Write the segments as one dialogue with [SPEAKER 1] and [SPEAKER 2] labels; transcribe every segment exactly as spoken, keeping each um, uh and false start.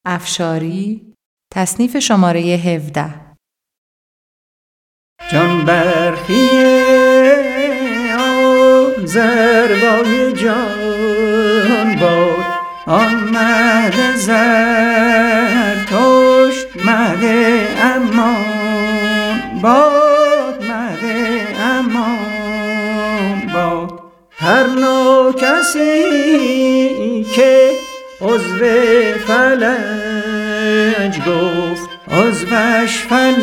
[SPEAKER 1] افشاری تصنیف شماره هفده.
[SPEAKER 2] جان برخیه آن زربای جان باد، آن مهد زرتشت مهد امان باد، مهد امان باد. هر نوع کسی که عضو فلج گفت، عضوش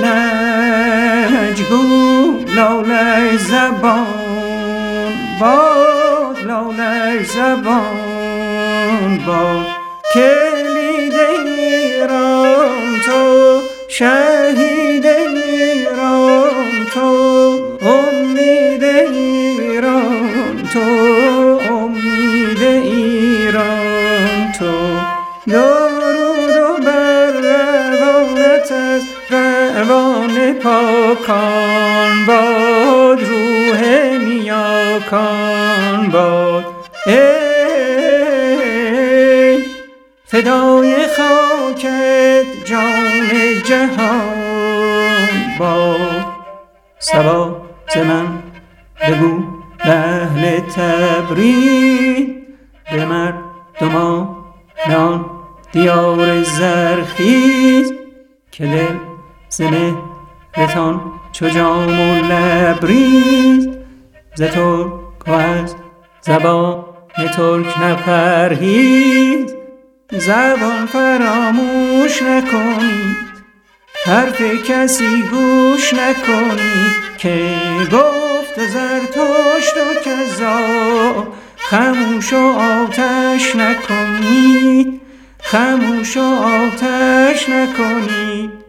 [SPEAKER 2] فلج گو، لالش زبان باد، لالش زبان باد. کلید ایران تو، شهید ایران تو، امید ایران تو، امید ایران تو. درود و بر روانت از روان پاکان باد، روح نیاکان باد. ای فدای خاکت جان جهان باد. صبا ز من بگو به اهل تبریز، به مردمان آن دیار زرخیز، که دل ز مهرتان چو جام و لبریز. ز ترک و از زبان ترک نپرهیز، زبان فراموش نکنید، حرف کسی گوش نکنید، که گفت زرتشت و کذاب. خموش و آتش نکنید، خموش و آتش نکنید.